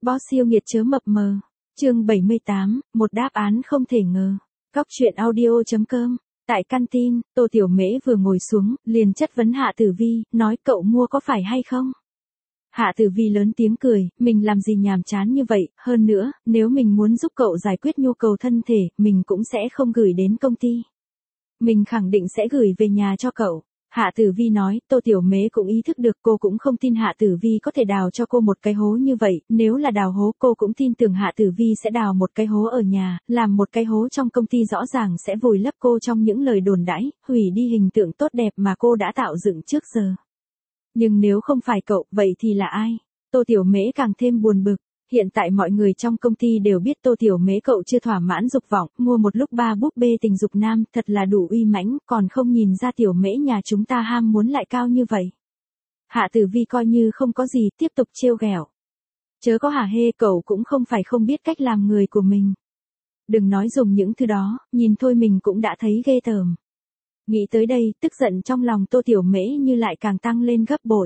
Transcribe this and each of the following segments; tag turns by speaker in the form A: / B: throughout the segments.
A: Boss siêu nghiệt chớ mập mờ. Chương 78, một đáp án không thể ngờ. Góc truyện audio.com. Tại canteen, Tô Tiểu Mễ vừa ngồi xuống, liền chất vấn Hạ Tử Vi, nói cậu mua có phải hay không? Hạ Tử Vi lớn tiếng cười, mình làm gì nhàm chán như vậy, hơn nữa, nếu mình muốn giúp cậu giải quyết nhu cầu thân thể, mình cũng sẽ không gửi đến công ty. Mình khẳng định sẽ gửi về nhà cho cậu. Hạ Tử Vi nói, Tô Tiểu Mễ cũng ý thức được cô cũng không tin Hạ Tử Vi có thể đào cho cô một cái hố như vậy, nếu là đào hố cô cũng tin tưởng Hạ Tử Vi sẽ đào một cái hố ở nhà, làm một cái hố trong công ty rõ ràng sẽ vùi lấp cô trong những lời đồn đãi, hủy đi hình tượng tốt đẹp mà cô đã tạo dựng trước giờ. Nhưng nếu không phải cậu, vậy thì là ai? Tô Tiểu Mễ càng thêm buồn bực. Hiện tại mọi người trong công ty đều biết Tô Tiểu Mễ cậu chưa thỏa mãn dục vọng, mua một lúc 3 búp bê tình dục nam, thật là đủ uy mãnh, còn không nhìn ra Tiểu Mễ nhà chúng ta ham muốn lại cao như vậy. Hạ Tử Vi coi như không có gì, tiếp tục trêu ghẹo. Chớ có hả hê, cậu cũng không phải không biết cách làm người của mình. Đừng nói dùng những thứ đó, nhìn thôi mình cũng đã thấy ghê tởm. Nghĩ tới đây, tức giận trong lòng Tô Tiểu Mễ như lại càng tăng lên gấp bội.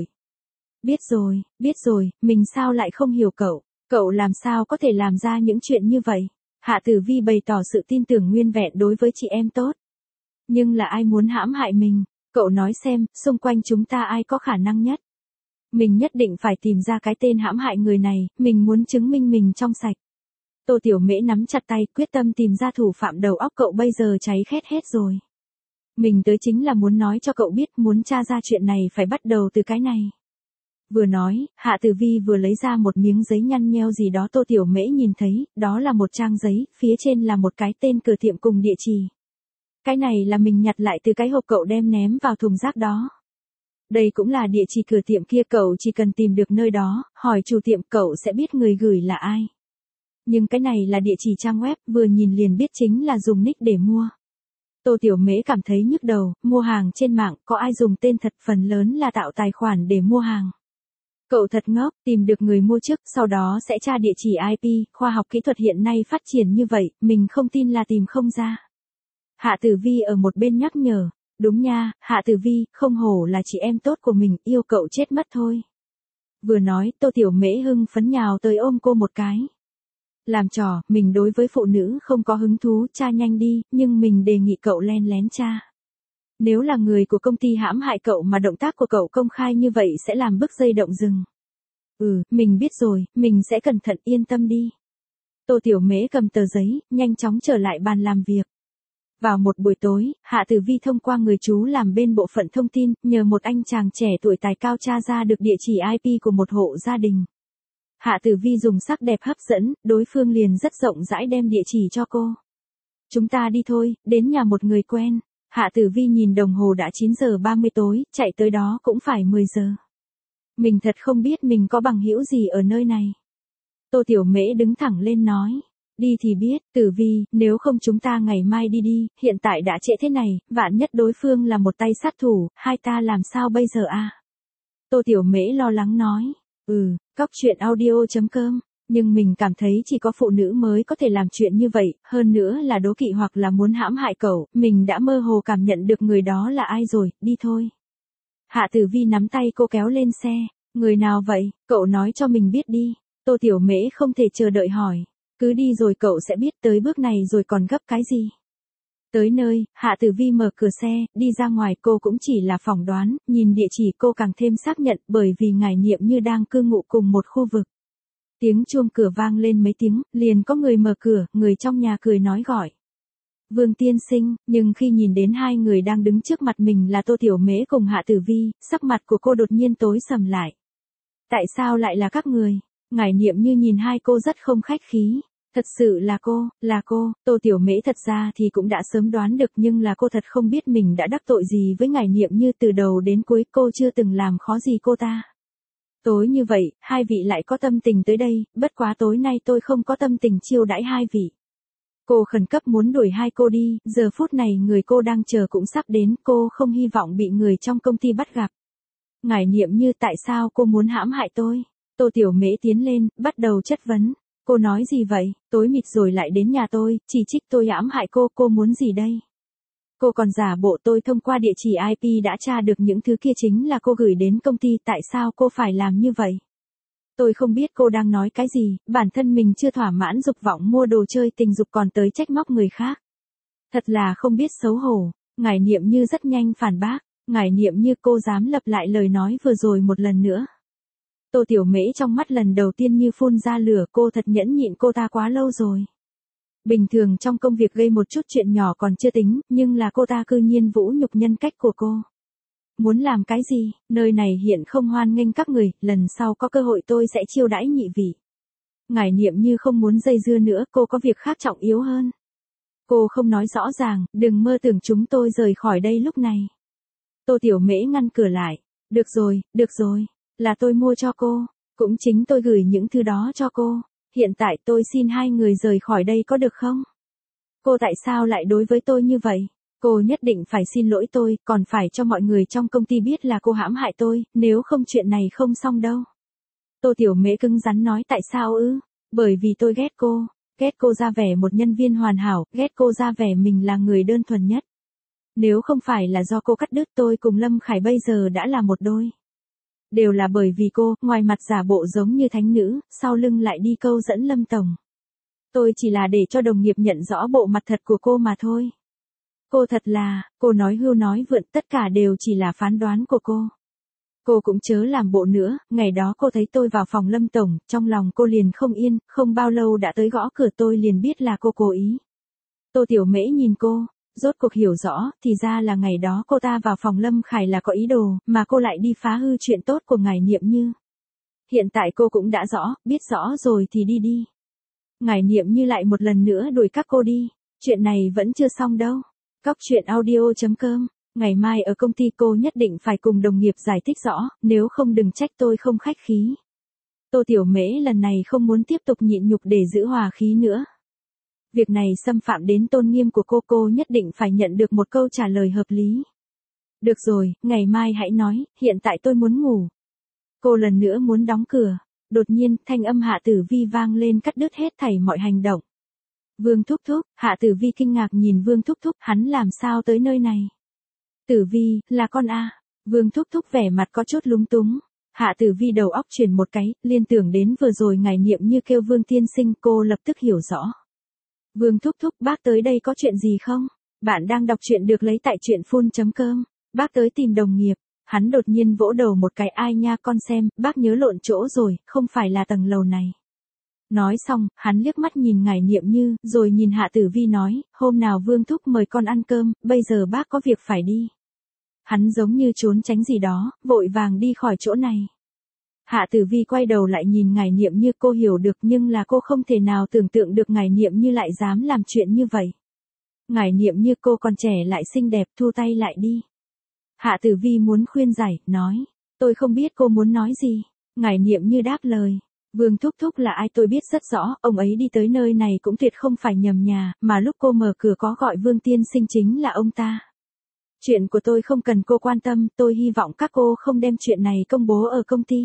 A: Biết rồi, mình sao lại không hiểu cậu? Cậu làm sao có thể làm ra những chuyện như vậy? Hạ Tử Vi bày tỏ sự tin tưởng nguyên vẹn đối với chị em tốt. Nhưng là ai muốn hãm hại mình? Cậu nói xem, xung quanh chúng ta ai có khả năng nhất? Mình nhất định phải tìm ra cái tên hãm hại người này, mình muốn chứng minh mình trong sạch. Tô Tiểu Mễ nắm chặt tay, quyết tâm tìm ra thủ phạm, đầu óc cậu bây giờ cháy khét hết rồi. Mình tới chính là muốn nói cho cậu biết, muốn tra ra chuyện này phải bắt đầu từ cái này. Vừa nói, Hạ Tử Vi vừa lấy ra một miếng giấy nhăn nheo gì đó. Tô Tiểu Mễ nhìn thấy, đó là một trang giấy, phía trên là một cái tên cửa tiệm cùng địa chỉ. Cái này là mình nhặt lại từ cái hộp cậu đem ném vào thùng rác đó. Đây cũng là địa chỉ cửa tiệm kia, cậu chỉ cần tìm được nơi đó, hỏi chủ tiệm cậu sẽ biết người gửi là ai. Nhưng cái này là địa chỉ trang web, vừa nhìn liền biết chính là dùng nick để mua. Tô Tiểu Mễ cảm thấy nhức đầu, mua hàng trên mạng, có ai dùng tên thật, phần lớn là tạo tài khoản để mua hàng. Cậu thật ngốc, tìm được người mua trước, sau đó sẽ tra địa chỉ IP, khoa học kỹ thuật hiện nay phát triển như vậy, mình không tin là tìm không ra. Hạ Tử Vi ở một bên nhắc nhở, đúng nha, Hạ Tử Vi, không hổ là chị em tốt của mình, yêu cậu chết mất thôi. Vừa nói, Tô Tiểu Mễ hưng phấn nhào tới ôm cô một cái. Làm trò, mình đối với phụ nữ không có hứng thú, tra nhanh đi, nhưng mình đề nghị cậu len lén tra. Nếu là người của công ty hãm hại cậu mà động tác của cậu công khai như vậy sẽ làm bứt dây động rừng. Mình biết rồi, mình sẽ cẩn thận, yên tâm đi. Tô Tiểu Mễ cầm tờ giấy, nhanh chóng trở lại bàn làm việc. Vào một buổi tối, Hạ Tử Vi thông qua người chú làm bên bộ phận thông tin, nhờ một anh chàng trẻ tuổi tài cao tra ra được địa chỉ IP của một hộ gia đình. Hạ Tử Vi dùng sắc đẹp hấp dẫn, đối phương liền rất rộng rãi đem địa chỉ cho cô. Chúng ta đi thôi, đến nhà một người quen. Hạ Tử Vi nhìn đồng hồ đã 9 giờ 30 tối, chạy tới đó cũng phải 10 giờ. Mình thật không biết mình có bằng hữu gì ở nơi này. Tô Tiểu Mễ đứng thẳng lên nói. Đi thì biết, Tử Vi, nếu không chúng ta ngày mai đi đi, hiện tại đã trễ thế này, vạn nhất đối phương là một tay sát thủ, hai ta làm sao bây giờ à? Tô Tiểu Mễ lo lắng nói. Góc truyện audio.com. Nhưng mình cảm thấy chỉ có phụ nữ mới có thể làm chuyện như vậy, hơn nữa là đố kỵ hoặc là muốn hãm hại cậu, mình đã mơ hồ cảm nhận được người đó là ai rồi, đi thôi. Hạ Tử Vi nắm tay cô kéo lên xe, người nào vậy, cậu nói cho mình biết đi. Tô Tiểu Mễ không thể chờ đợi hỏi, cứ đi rồi cậu sẽ biết, tới bước này rồi còn gấp cái gì. Tới nơi, Hạ Tử Vi mở cửa xe, đi ra ngoài, cô cũng chỉ là phỏng đoán, nhìn địa chỉ cô càng thêm xác nhận, bởi vì ngải niệm như đang cư ngụ cùng một khu vực. Tiếng chuông cửa vang lên mấy tiếng, liền có người mở cửa, người trong nhà cười nói gọi. Vương tiên sinh, nhưng khi nhìn đến hai người đang đứng trước mặt mình là Tô Tiểu Mễ cùng Hạ Tử Vi, sắc mặt của cô đột nhiên tối sầm lại. Tại sao lại là các người? Ngải niệm như nhìn hai cô rất không khách khí. Thật sự là cô, Tô Tiểu Mễ thật ra thì cũng đã sớm đoán được, nhưng là cô thật không biết mình đã đắc tội gì với ngải niệm như, từ đầu đến cuối cô chưa từng làm khó gì cô ta. Tối như vậy, hai vị lại có tâm tình tới đây, bất quá tối nay tôi không có tâm tình chiêu đãi hai vị. Cô khẩn cấp muốn đuổi hai cô đi, giờ phút này người cô đang chờ cũng sắp đến, cô không hy vọng bị người trong công ty bắt gặp. Ngải niệm như, tại sao cô muốn hãm hại tôi? Tô Tiểu Mễ tiến lên, bắt đầu chất vấn. Cô nói gì vậy, tối mịt rồi lại đến nhà tôi, chỉ trích tôi hãm hại cô muốn gì đây? Cô còn giả bộ tôi thông qua địa chỉ IP đã tra được những thứ kia chính là cô gửi đến công ty, tại sao cô phải làm như vậy? Tôi không biết cô đang nói cái gì, bản thân mình chưa thỏa mãn dục vọng mua đồ chơi tình dục còn tới trách móc người khác. Thật là không biết xấu hổ, Ngải Niệm Như rất nhanh phản bác, Ngải Niệm Như cô dám lặp lại lời nói vừa rồi một lần nữa. Tô Tiểu Mễ trong mắt lần đầu tiên như phun ra lửa, cô thật nhẫn nhịn cô ta quá lâu rồi. Bình thường trong công việc gây một chút chuyện nhỏ còn chưa tính, nhưng là cô ta cư nhiên vũ nhục nhân cách của cô. Muốn làm cái gì, nơi này hiện không hoan nghênh các người, lần sau có cơ hội tôi sẽ chiêu đãi nhị vị. Ngải Niệm Như không muốn dây dưa nữa, cô có việc khác trọng yếu hơn. Cô không nói rõ ràng, đừng mơ tưởng chúng tôi rời khỏi đây lúc này. Tô Tiểu Mễ ngăn cửa lại. Được rồi, là tôi mua cho cô, cũng chính tôi gửi những thứ đó cho cô. Hiện tại tôi xin hai người rời khỏi đây có được không? Cô tại sao lại đối với tôi như vậy? Cô nhất định phải xin lỗi tôi, còn phải cho mọi người trong công ty biết là cô hãm hại tôi, nếu không chuyện này không xong đâu. Tô Tiểu Mễ cứng rắn nói tại sao ư? Bởi vì tôi ghét cô ra vẻ một nhân viên hoàn hảo, ghét cô ra vẻ mình là người đơn thuần nhất. Nếu không phải là do cô cắt đứt tôi cùng Lâm Khải bây giờ đã là một đôi. Đều là bởi vì cô, ngoài mặt giả bộ giống như thánh nữ, sau lưng lại đi câu dẫn Lâm Tổng. Tôi chỉ là để cho đồng nghiệp nhận rõ bộ mặt thật của cô mà thôi. Cô nói hưu nói vượn, tất cả đều chỉ là phán đoán của cô. Cô cũng chớ làm bộ nữa, ngày đó cô thấy tôi vào phòng Lâm Tổng, trong lòng cô liền không yên, không bao lâu đã tới gõ cửa tôi liền biết là cô cố ý. Tô Tiểu Mễ nhìn cô, rốt cuộc hiểu rõ, thì ra là ngày đó cô ta vào phòng Lâm Khải là có ý đồ, mà cô lại đi phá hư chuyện tốt của Ngải Niệm Như. Hiện tại cô cũng đã rõ, biết rõ rồi thì đi. Ngải Niệm Như lại một lần nữa đuổi các cô đi, chuyện này vẫn chưa xong đâu. Cóc truyện audio.com, ngày mai ở công ty cô nhất định phải cùng đồng nghiệp giải thích rõ, nếu không đừng trách tôi không khách khí. Tô Tiểu Mễ lần này không muốn tiếp tục nhịn nhục để giữ hòa khí nữa. Việc này xâm phạm đến tôn nghiêm của cô nhất định phải nhận được một câu trả lời hợp lý. Được rồi, ngày mai hãy nói, hiện tại tôi muốn ngủ. Cô lần nữa muốn đóng cửa. Đột nhiên, thanh âm Hạ Tử Vi vang lên cắt đứt hết thảy mọi hành động. Vương Thúc Thúc, Hạ Tử Vi kinh ngạc nhìn Vương Thúc Thúc, hắn làm sao tới nơi này? Tử Vi, là con a? Vương Thúc Thúc vẻ mặt có chút lúng túng. Hạ Tử Vi đầu óc chuyển một cái, liên tưởng đến vừa rồi Ngải Niệm Như kêu Vương tiên sinh, cô lập tức hiểu rõ. Vương Thúc Thúc, bác tới đây có chuyện gì không? Bạn đang đọc truyện được lấy tại truyện.com. Bác tới tìm đồng nghiệp. Hắn đột nhiên vỗ đầu một cái, ai nha con xem, bác nhớ lộn chỗ rồi, không phải là tầng lầu này. Nói xong, hắn liếc mắt nhìn Ngải Niệm Như, rồi nhìn Hạ Tử Vi nói, hôm nào Vương Thúc mời con ăn cơm, bây giờ bác có việc phải đi. Hắn giống như trốn tránh gì đó, vội vàng đi khỏi chỗ này. Hạ Tử Vi quay đầu lại nhìn Ngải Niệm Như, cô hiểu được nhưng là cô không thể nào tưởng tượng được Ngải Niệm Như lại dám làm chuyện như vậy. Ngải Niệm Như cô còn trẻ lại xinh đẹp, thu tay lại đi. Hạ Tử Vi muốn khuyên giải, nói, tôi không biết cô muốn nói gì. Ngải Niệm Như đáp lời, Vương Thúc Thúc là ai tôi biết rất rõ, ông ấy đi tới nơi này cũng tuyệt không phải nhầm nhà, mà lúc cô mở cửa có gọi Vương tiên sinh chính là ông ta. Chuyện của tôi không cần cô quan tâm, tôi hy vọng các cô không đem chuyện này công bố ở công ty.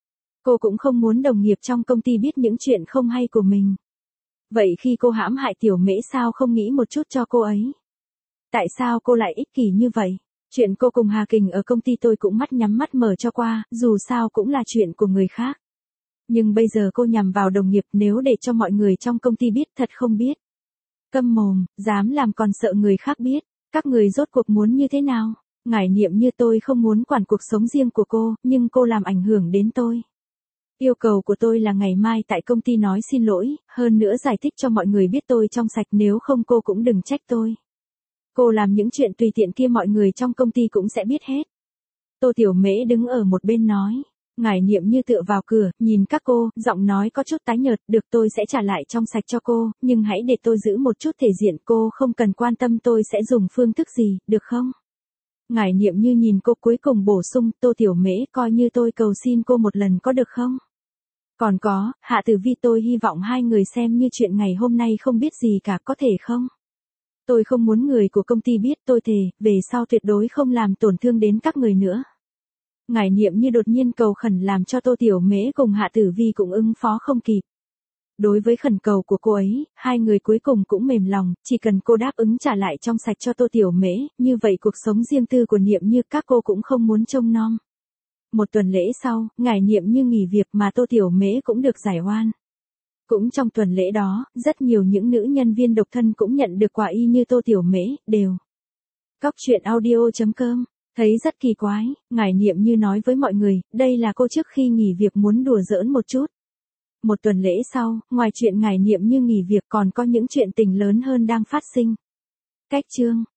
A: Cô cũng không muốn đồng nghiệp trong công ty biết những chuyện không hay của mình. Vậy khi cô hãm hại Tiểu Mễ sao không nghĩ một chút cho cô ấy? Tại sao cô lại ích kỷ như vậy? Chuyện cô cùng Hà Kình ở công ty tôi cũng mắt nhắm mắt mở cho qua, dù sao cũng là chuyện của người khác. Nhưng bây giờ cô nhằm vào đồng nghiệp, nếu để cho mọi người trong công ty biết thật không biết. Câm mồm, dám làm còn sợ người khác biết. Các người rốt cuộc muốn như thế nào? Ngải Niệm Như tôi không muốn quản cuộc sống riêng của cô, nhưng cô làm ảnh hưởng đến tôi. Yêu cầu của tôi là ngày mai tại công ty nói xin lỗi, hơn nữa giải thích cho mọi người biết tôi trong sạch, nếu không cô cũng đừng trách tôi. Cô làm những chuyện tùy tiện kia mọi người trong công ty cũng sẽ biết hết. Tô Tiểu Mễ đứng ở một bên nói. Ngải Niệm Như tựa vào cửa, nhìn các cô, giọng nói có chút tái nhợt, được tôi sẽ trả lại trong sạch cho cô, nhưng hãy để tôi giữ một chút thể diện, cô không cần quan tâm tôi sẽ dùng phương thức gì, được không? Ngải Niệm Như nhìn cô cuối cùng bổ sung, Tô Tiểu Mễ coi như tôi cầu xin cô một lần có được không? Còn có, Hạ Tử Vi tôi hy vọng hai người xem như chuyện ngày hôm nay không biết gì cả, có thể không? Tôi không muốn người của công ty biết, tôi thề, về sau tuyệt đối không làm tổn thương đến các người nữa. Ngải Niệm Như đột nhiên cầu khẩn làm cho Tô Tiểu Mễ cùng Hạ Tử Vi cũng ứng phó không kịp. Đối với khẩn cầu của cô ấy, hai người cuối cùng cũng mềm lòng, chỉ cần cô đáp ứng trả lại trong sạch cho Tô Tiểu Mễ, như vậy cuộc sống riêng tư của Niệm Như các cô cũng không muốn trông nom. Một tuần lễ sau, ngải Niệm Như nghỉ việc mà Tô Tiểu Mễ cũng được giải oan. Cũng trong tuần lễ đó, rất nhiều những nữ nhân viên độc thân cũng nhận được quà y như Tô Tiểu Mễ, đều. Cóc truyện audio.com. Thấy rất kỳ quái, ngải Niệm Như nói với mọi người, đây là cô trước khi nghỉ việc muốn đùa giỡn một chút. Một tuần lễ sau, ngoài chuyện ngải Niệm Như nghỉ việc còn có những chuyện tình lớn hơn đang phát sinh. Cách chương